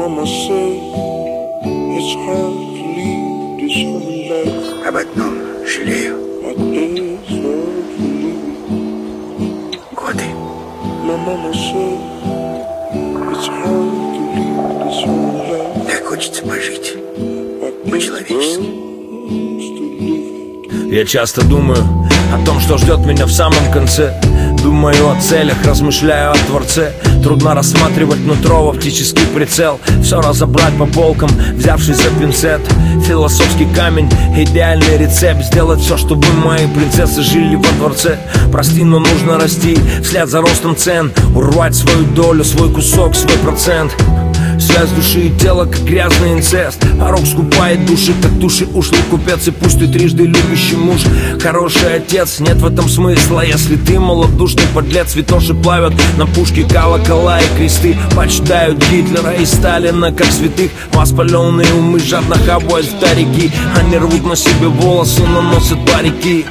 Об одном жалею. Годы. Так хочется пожить по-человечески. Я часто думаю о том, что ждет меня в самом конце. Думаю о целях, размышляю о Творце. Трудно рассматривать нутро в оптический прицел. Все разобрать по полкам, взявшись за пинцет. Философский камень, идеальный рецепт. Сделать все, чтобы мои принцессы жили во дворце. Прости, но нужно расти вслед за ростом цен. Урвать свою долю, свой кусок, свой процент. Связь души и тела, как грязный инцест. Порог скупает души, как души ушлый купец. И пусть ты трижды любящий муж, хороший отец. Нет в этом смысла, если ты малодушный подлец. Святоши плавят на пушке колокола и кресты. Почитают Гитлера и Сталина, как святых. Воспаленные умы жадно хавают в тарики. Они рвут на себе волосы, наносят парики.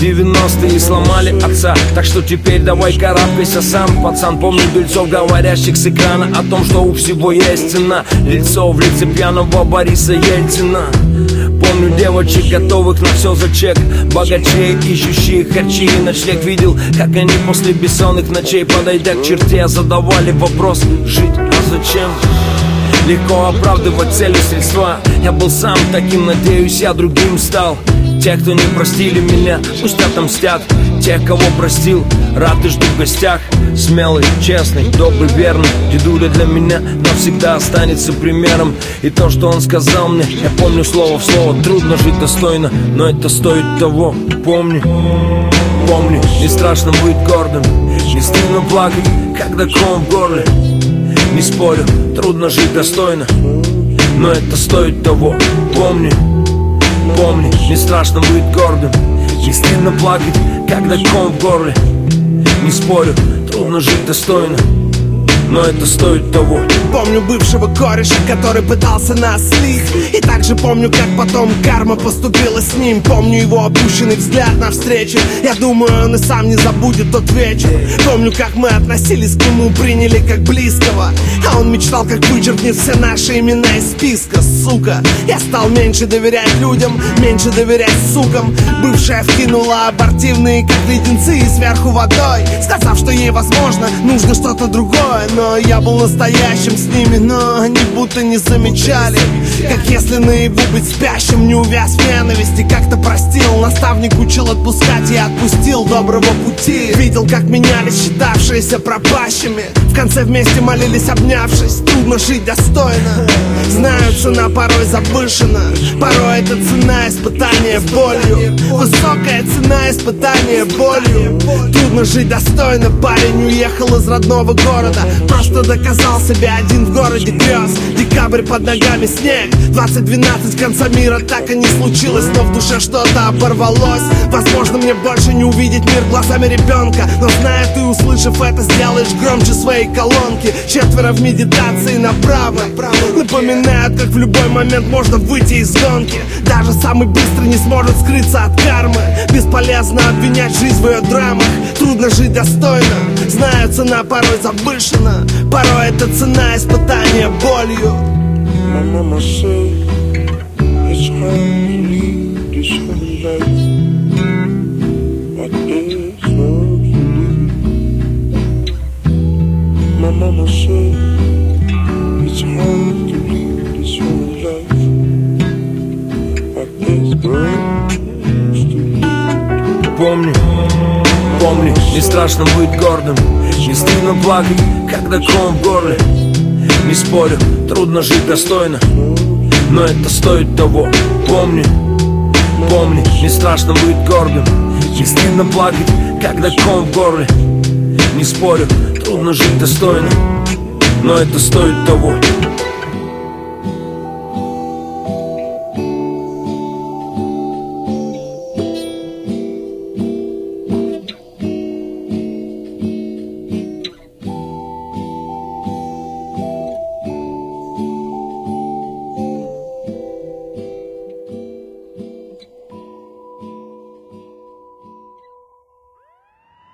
90-е сломали отца, так что теперь давай карабкайся сам, пацан. Помню дельцов, говорящих с экрана о том, что у всего есть цена. Лицо в лице пьяного Бориса Ельцина. Помню девочек, готовых на все за чек. Богачей, ищущих харчи и ночлег. Видел, как они после бессонных ночей, подойдя к черте, задавали вопрос: жить, а зачем? Легко оправдывать цели, средства. Я был сам таким, надеюсь, я другим стал. Те, кто не простили меня, пусть отомстят. Тех, кого простил, рад и жду в гостях. Смелый, честный, добрый, верный дедуля для меня навсегда останется примером. И то, что он сказал мне, я помню слово в слово. Трудно жить достойно, но это стоит того. Помни, помни, не страшно быть гордым. Не стыдно плакать, когда ком в горле. Не спорю, трудно жить достойно, но это стоит того. Помни, помни, не страшно быть гордым. Не стыдно плакать, когда ком в горле. Не спорю, трудно жить достойно, но это стоит того. Помню бывшего кореша, который пытался нас слить. И также помню, как потом карма поступила с ним. Помню его опущенный взгляд на встрече. Я думаю, он и сам не забудет тот вечер. Помню, как мы относились к нему, приняли как близкого. А он мечтал, как вычеркнет все наши имена из списка. Сука, я стал меньше доверять людям, меньше доверять сукам. Бывшая вкинула абортивные, как леденцы, и сверху водой, сказав, что ей, возможно, нужно что-то другое. Но я был настоящим с ними, но они будто не замечали. Как если наяву быть спящим, не увяз в ненависти. Как-то простил, наставник учил отпускать, я отпустил доброго пути. Видел, как менялись считавшиеся пропащими. В конце вместе молились, обнявшись. Трудно жить достойно. Знаю, цена порой завышена. Порой это цена испытания болью. Высокая цена испытания болью. Трудно жить достойно. Парень уехал из родного города, просто доказал себя один в городе грез. Декабрь под ногами, снег, 2012, конца мира так и не случилось. Но в душе что-то оборвалось. Возможно, мне больше не увидеть мир глазами ребенка, но зная, ты, услышав это, сделаешь громче своей колонки. Четверо в медитации направо напоминают, как в любой момент можно выйти из гонки. Даже самый быстрый не сможет скрыться от кармы. Бесполезно обвинять жизнь в ее драмах. Трудно жить достойно. Знаю, цена порой завышена. Порой это цена испытания болью. Помни, помни, не страшно быть гордым. Не стыдно плакать, когда ком в горле. Не спорю, трудно жить достойно, но это стоит того. Помни, помни, не страшно быть гордым. Не стыдно плакать, когда ком в горле. Не спорю, трудно жить достойно, но это стоит того.